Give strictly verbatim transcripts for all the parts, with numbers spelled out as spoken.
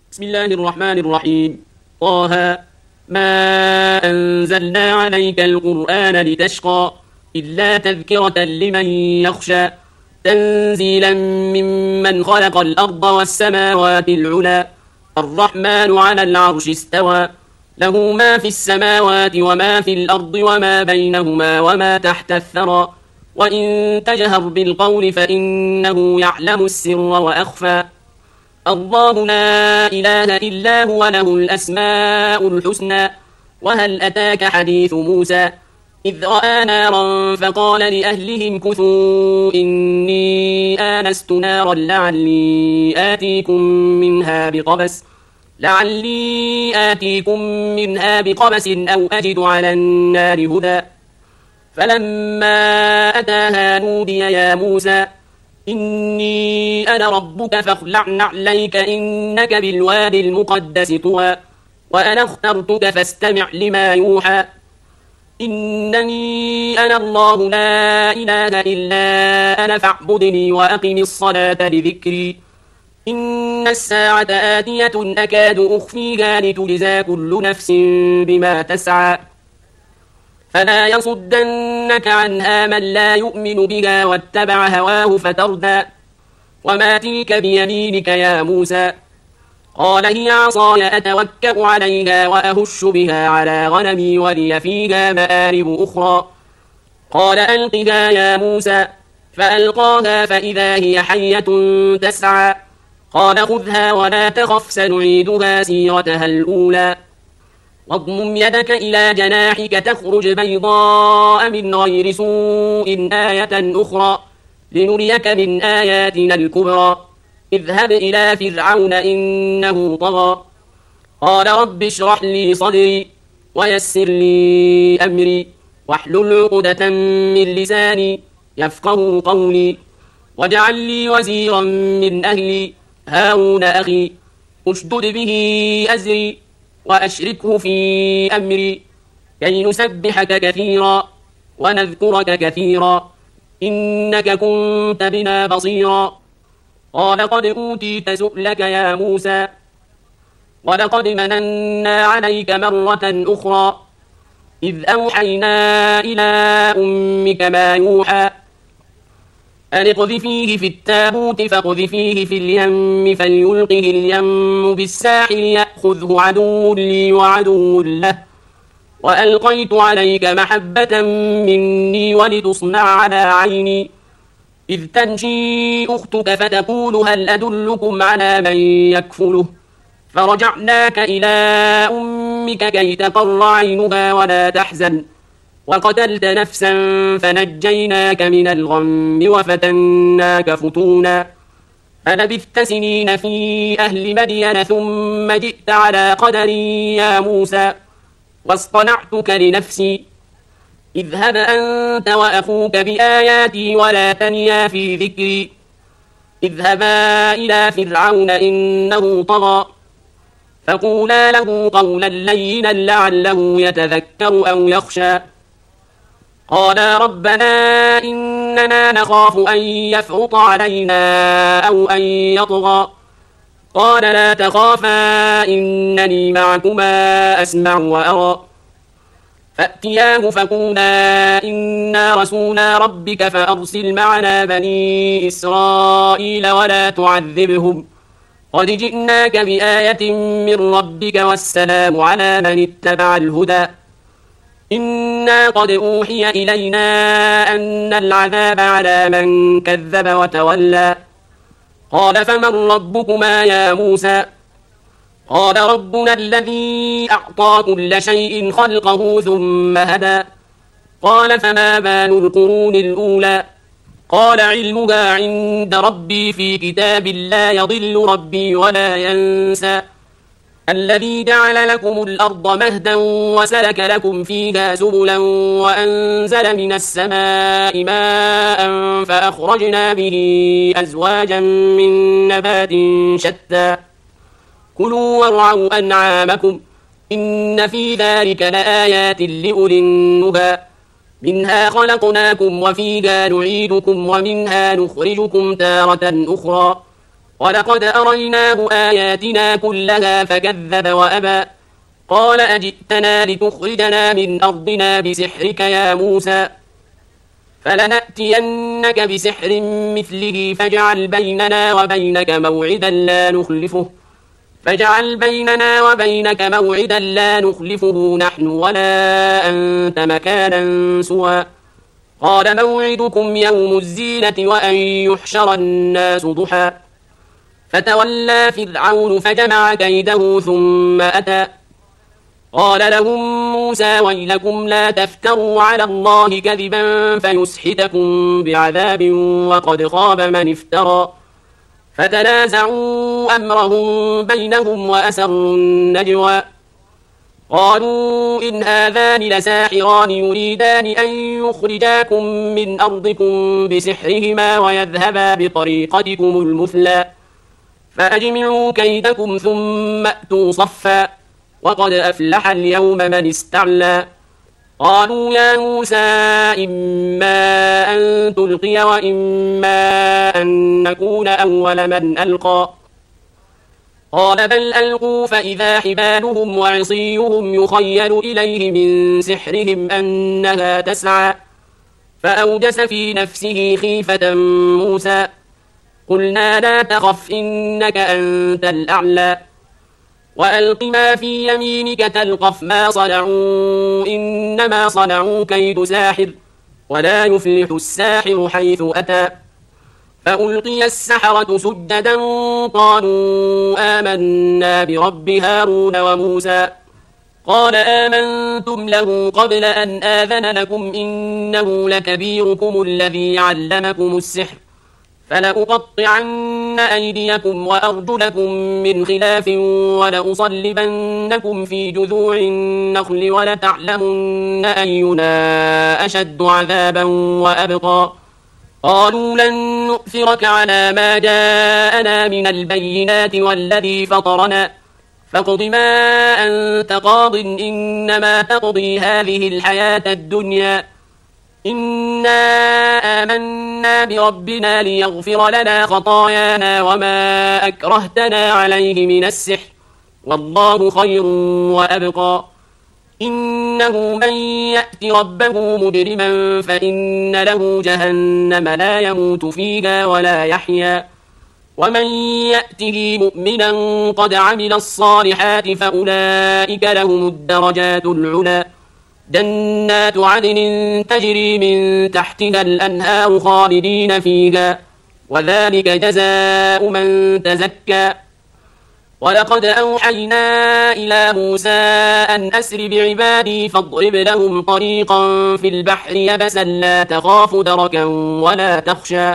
بسم الله الرحمن الرحيم. طه ما أنزلنا عليك القرآن لتشقى إلا تذكرة لمن يخشى تنزيلا ممن خلق الأرض والسماوات العلى الرحمن على العرش استوى له ما في السماوات وما في الأرض وما بينهما وما تحت الثرى وإن تجهر بالقول فإنه يعلم السر وأخفى الله لا إله إلا هو له الأسماء الحسنى وهل أتاك حديث موسى إذ رأى نارا فقال لأهلهم كثوا إني آنست نارا لعلي آتيكم منها بقبس لعلي آتيكم منها بقبس أو أجد على النار هدى فلما أتاها نودي يا موسى إني أنا ربك فاخلع نعليك إنك بالوادي المقدس طوى وأنا اخترتك فاستمع لما يوحى إنني أنا الله لا إله إلا أنا فاعبدني وأقم الصلاة لذكري إن الساعة آتية أكاد أخفيها لتجزى كل نفس بما تسعى فلا يصدنك عنها من لا يؤمن بها واتبع هواه فتردى وما تلك بيمينك يا موسى قال هي عصاي أتوكأ عليها وأهش بها على غنمي ولي فيها مآرب أخرى قال ألقها يا موسى فألقاها فإذا هي حية تسعى قال خذها ولا تخف سنعيدها سيرتها الأولى واضمم يدك إلى جناحك تخرج بيضاء من غير سوء آية أخرى لنريك من آياتنا الكبرى اذهب إلى فرعون إنه طغى قال رب اشرح لي صدري ويسر لي أمري واحلل عقدة من لساني يفقه قولي واجعل لي وزيرا من أهلي هارون أخي اشدد به أزري وأشركه في أمري كي نسبحك كثيرا ونذكرك كثيرا إنك كنت بنا بصيرا قال قد أوتيت سؤلك يا موسى ولقد مننا عليك مرة أخرى إذ أوحينا إلى أمك ما يوحى أن اقذفيه في التابوت فاقذفيه في اليم فليلقه اليم بالساحل يأخذه عدو لي وعدو له وألقيت عليك محبة مني ولتصنع على عيني إذ تمشي أختك فتقول هل أدلكم على من يكفله فرجعناك إلى أمك كي تقر عينها ولا تحزن وقتلت نفسا فنجيناك من الغم وفتناك فتونا فلبثت سنين في أهل مدين ثم جئت على قدري يا موسى واصطنعتك لنفسي اذهب أنت وأخوك بآياتي ولا تنيا في ذكري اذهبا إلى فرعون إنه طغى فقولا له قولا لينا لعله يتذكر أو يخشى قالا ربنا إننا نخاف أن يفرط علينا أو أن يطغى قال لا تخافا إنني معكما أسمع وأرى فأتياه فقولا إنا رسولا ربك فأرسل معنا بني إسرائيل ولا تعذبهم قد جئناك بآية من ربك والسلام على من اتبع الهدى إنا قد أوحي إلينا أن العذاب على من كذب وتولى قال فمن ربكما يا موسى قال ربنا الذي أعطى كل شيء خلقه ثم هدى قال فما بال القرون الأولى قال علمها عند ربي في كتاب لا يضل ربي ولا ينسى الذي جعل لكم الأرض مهدا وسلك لكم فيها سبلا وأنزل من السماء ماء فأخرجنا به أزواجا من نبات شتى كلوا وارعوا أنعامكم إن في ذلك لآيات لأولي النهى منها خلقناكم وفيها نعيدكم ومنها نخرجكم تارة أخرى ولقد أريناه آياتنا كلها فكذب وأبى قال أجئتنا لتخرجنا من أرضنا بسحرك يا موسى فلنأتينك بسحر مثله فاجعل بيننا وبينك موعدا لا نخلفه فاجعل بيننا وبينك موعدا لا نخلفه نحن ولا أنت مكانا سوى قال موعدكم يوم الزينة وأن يحشر الناس ضحى فتولى فرعون فجمع كيده ثم أتى قال لهم موسى ويلكم لا تفتروا على الله كذبا فيسحتكم بعذاب وقد خاب من افترى فتنازعوا أمرهم بينهم وأسروا النجوى قالوا إن هذان لساحران يريدان أن يخرجاكم من أرضكم بسحرهما ويذهبا بطريقتكم المثلى فأجمعوا كيدكم ثم أتوا صفا وقد أفلح اليوم من استعلى قالوا يا موسى إما أن تلقي وإما أن نكون أول من ألقى قال بل ألقوا فإذا حبالهم وعصيهم يخيل إليه من سحرهم أنها تسعى فأوجس في نفسه خيفة موسى قلنا لا تخف إنك أنت الأعلى وألق ما في يمينك تلقف ما صنعوا إنما صنعوا كيد ساحر ولا يفلح الساحر حيث أتى فألقي السحرة سجدا قالوا آمنا برب هارون وموسى قال آمنتم له قبل أن آذن لكم إنه لكبيركم الذي علمكم السحر فلأقطعن أيديكم وأرجلكم من خلاف ولأصلبنكم في جذوع النخل ولتعلمن أينا أشد عذابا وأبقى قالوا لن نؤثرك على ما جاءنا من البينات والذي فطرنا فاقض ما أنت قاض إنما تقضي هذه الحياة الدنيا إنا آمنا بربنا ليغفر لنا خطايانا وما أكرهتنا عليه من السحر والله خير وأبقى إنه من يأت ربه مجرما فإن له جهنم لا يموت فيها ولا يحيا ومن يأته مؤمنا قد عمل الصالحات فأولئك لهم الدرجات العلى جنات عدن تجري من تحتها الأنهار خالدين فيها وذلك جزاء من تزكى ولقد أوحينا إلى موسى أن أسر بعبادي فاضرب لهم طريقا في البحر يبسا لا تخاف دركا ولا تخشى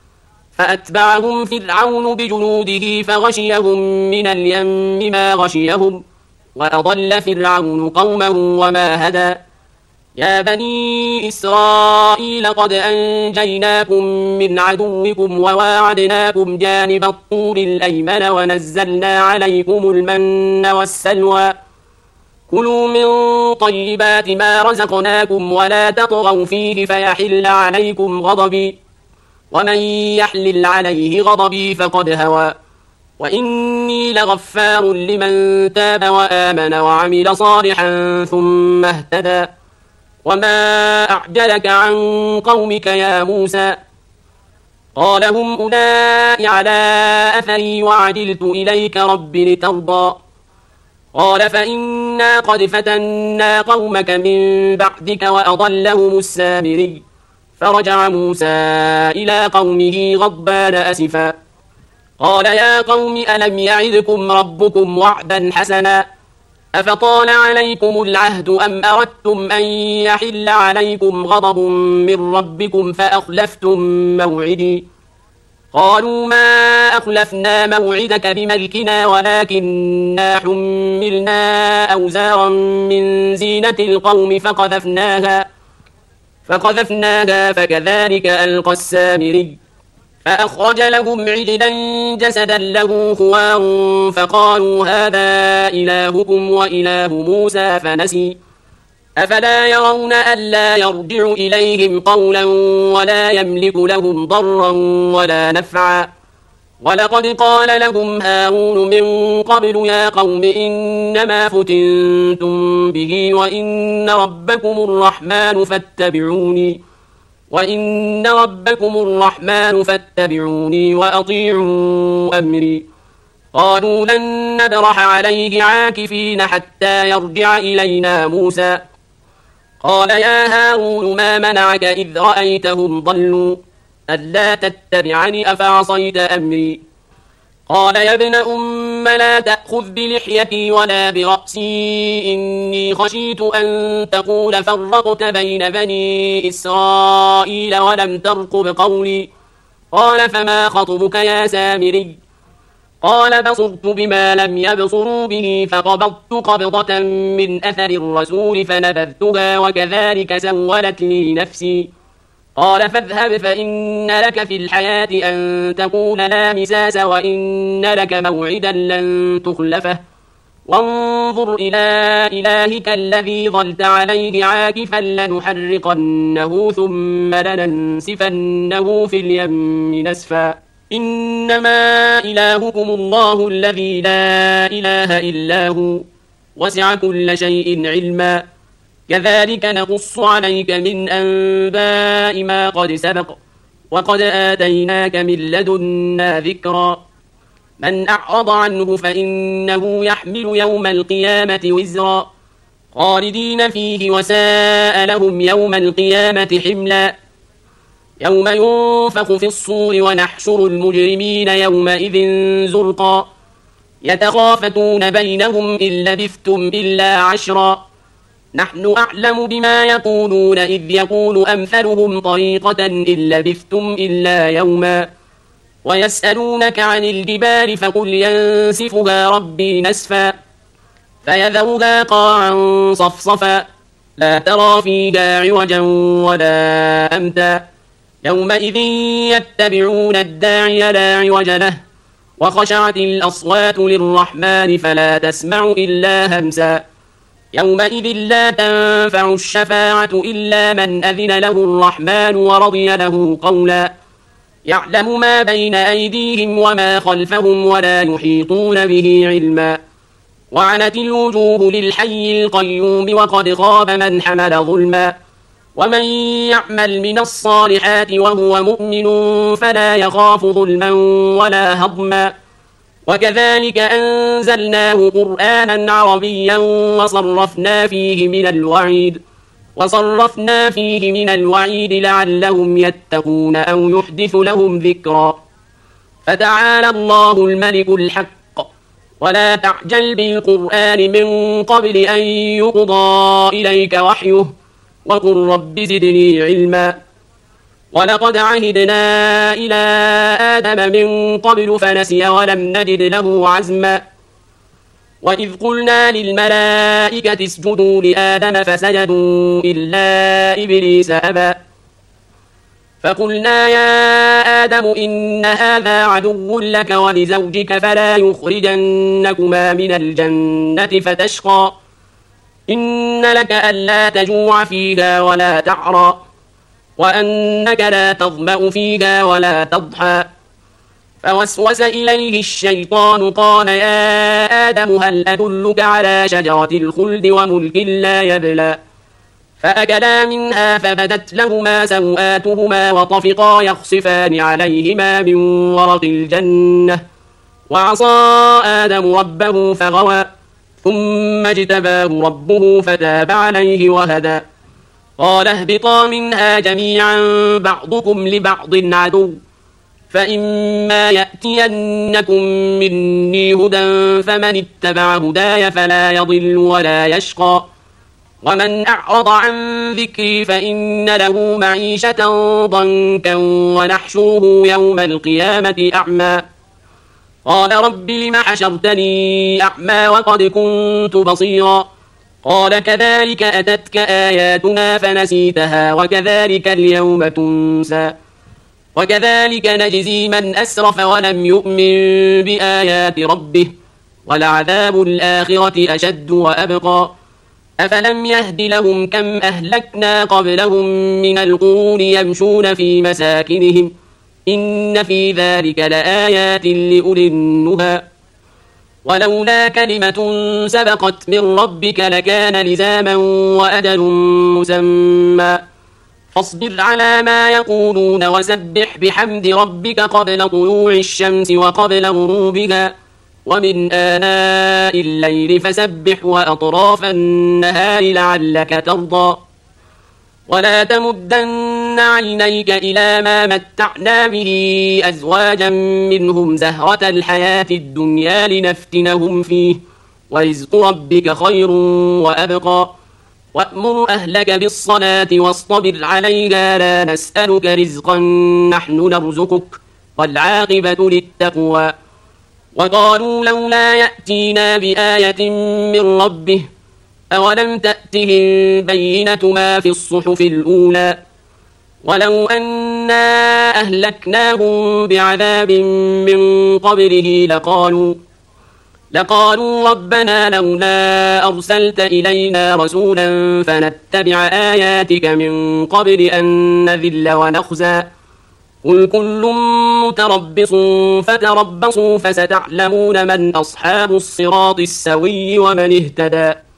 فأتبعهم فرعون بجنوده فغشيهم من اليم ما غشيهم وأضل فرعون قومه وما هدى يا بني إسرائيل قد أنجيناكم من عدوكم وواعدناكم جانب الطور الأيمن ونزلنا عليكم المن والسلوى كلوا من طيبات ما رزقناكم ولا تطغوا فيه فيحل عليكم غضبي ومن يحلل عليه غضبي فقد هوى وإني لغفار لمن تاب وآمن وعمل صالحا ثم اهتدى وما أعجلك عن قومك يا موسى قال هم أولئك على أثري وعجلت إليك رب لترضى قال فإنا قد فتنا قومك من بعدك وأضلهم السامري فرجع موسى إلى قومه غضبان أسفا قال يا قوم ألم يعدكم ربكم وعدا حسنا أفطال عليكم العهد أم أردتم أن يحل عليكم غضب من ربكم فأخلفتم موعدي قالوا ما أخلفنا موعدك بملكنا ولكننا حملنا أوزارا من زينة القوم فقذفناها فقذفناها فكذلك ألقى السامري فأخرج لهم عجلا جسدا له خوار فقالوا هذا إلهكم وإله موسى فنسي أفلا يرون ألا يرجع إليهم قولا ولا يملك لهم ضرا ولا نفعا ولقد قال لهم هارون من قبل يا قوم إنما فتنتم به وإن ربكم الرحمن فاتبعوني وإن ربكم الرحمن فاتبعوني وأطيعوا أمري قالوا لن نبرح عليه عاكفين حتى يرجع إلينا موسى قال يا هارون ما منعك إذ رأيتهم ضلوا ألا تتبعني أفعصيت أمري قال يا ابن أم لا تأخذ بلحيتي ولا برأسي إني خشيت أن تقول فرقت بين بني إسرائيل ولم ترقب قولي قال فما خطبك يا سامري قال بصرت بما لم يبصروا به فقبضت قبضة من أثر الرسول فنبذتها وكذلك سولت لي نفسي قال فاذهب فإن لك في الحياة أن تقول لا مساس وإن لك موعدا لن تخلفه وانظر إلى إلهك الذي ظلت عليه عاكفا لنحرقنه ثم لننسفنه في اليم نسفا إنما إلهكم الله الذي لا إله إلا هو وسع كل شيء علما كذلك نقص عليك من أنباء ما قد سبق وقد آتيناك من لدنا ذكرا من أعرض عنه فإنه يحمل يوم القيامة وزرا خالدين فيه وساء لهم يوم القيامة حملا يوم ينفخ في الصور ونحشر المجرمين يومئذ زرقا يتخافتون بينهم إن لبثتم إلا عشرا نحن أعلم بما يقولون إذ يقول أمثلهم طريقة إن لبثتم إلا يوما ويسألونك عن الجبال فقل ينسفها ربي نسفا فيذرها قاعا صفصفا لا ترى فيها عوجا ولا أمتا يومئذ يتبعون الداعي لا عوج له وخشعت الأصوات للرحمن فلا تسمع إلا همسا يومئذ لا تنفع الشفاعة إلا من أذن له الرحمن ورضي له قولا يعلم ما بين أيديهم وما خلفهم ولا يحيطون به علما وعنت الوجوه للحي القيوم وقد خاب من حمل ظلما ومن يعمل من الصالحات وهو مؤمن فلا يخاف ظلما ولا هضما وكذلك أنزلناه قرآنا عربيا وصرفنا فيه من الوعيد وصرفنا فيه من الوعيد لعلهم يتقون أو يحدث لهم ذكرا فتعالى الله الملك الحق ولا تعجل بالقرآن من قبل أن يقضى إليك وحيه وقل رب زدني علما ولقد عهدنا إلى آدم من قبل فنسي ولم نجد له عزما وإذ قلنا للملائكة اسجدوا لآدم فسجدوا إلا إبليس أبى فقلنا يا آدم إن هذا عدو لك ولزوجك فلا يخرجنكما من الجنة فتشقى إن لك ألا تجوع فيها ولا تعرى وأنك لا تظمأ فيها ولا تضحى فوسوس إليه الشيطان قال يا آدم هل أدلك على شجرة الخلد وملك لا يبلى فأكلا منها فبدت لهما سوآتهما وطفقا يخصفان عليهما من ورق الجنة وعصى آدم ربه فغوى ثم اجتباه ربه فتاب عليه وهدى قال اهبطا منها جميعا بعضكم لبعض عدو فإما يأتينكم مني هدى فمن اتبع هداي فلا يضل ولا يشقى ومن أعرض عن ذكري فإن له معيشة ضنكا ونحشره يوم القيامة أعمى قال رب لم حشرتني أعمى وقد كنت بصيرا قال كذلك أتتك آياتنا فنسيتها وكذلك اليوم تنسى وكذلك نجزي من أسرف ولم يؤمن بآيات ربه ولعذاب الآخرة أشد وأبقى أفلم يهد لهم كم أهلكنا قبلهم من القرون يمشون في مساكنهم إن في ذلك لآيات لأولي النهى ولولا كلمة سبقت من ربك لكان لزاما وأجل مسمى فاصبر على ما يقولون وسبح بحمد ربك قبل طلوع الشمس وقبل غروبها ومن آناء الليل فسبح وأطراف النهار لعلك ترضى ولا تمدن عينيك إلى ما متعنا به أزواجا منهم زهرة الحياة الدنيا لنفتنهم فيه ورزق ربك خير وأبقى وأمر أهلك بالصلاة واصطبر عليها لا نسألك رزقا نحن نرزقك والعاقبة للتقوى وقالوا لولا يأتينا بآية من ربه أولم تأتهم بينة ما في الصحف الأولى ولو أنا أهلكناهم بعذاب من قبله لقالوا لقالوا ربنا لولا أرسلت إلينا رسولا فنتبع آياتك من قبل أن نذل ونخزى قل كل متربص فتربصوا فستعلمون من أصحاب الصراط السوي ومن اهتدى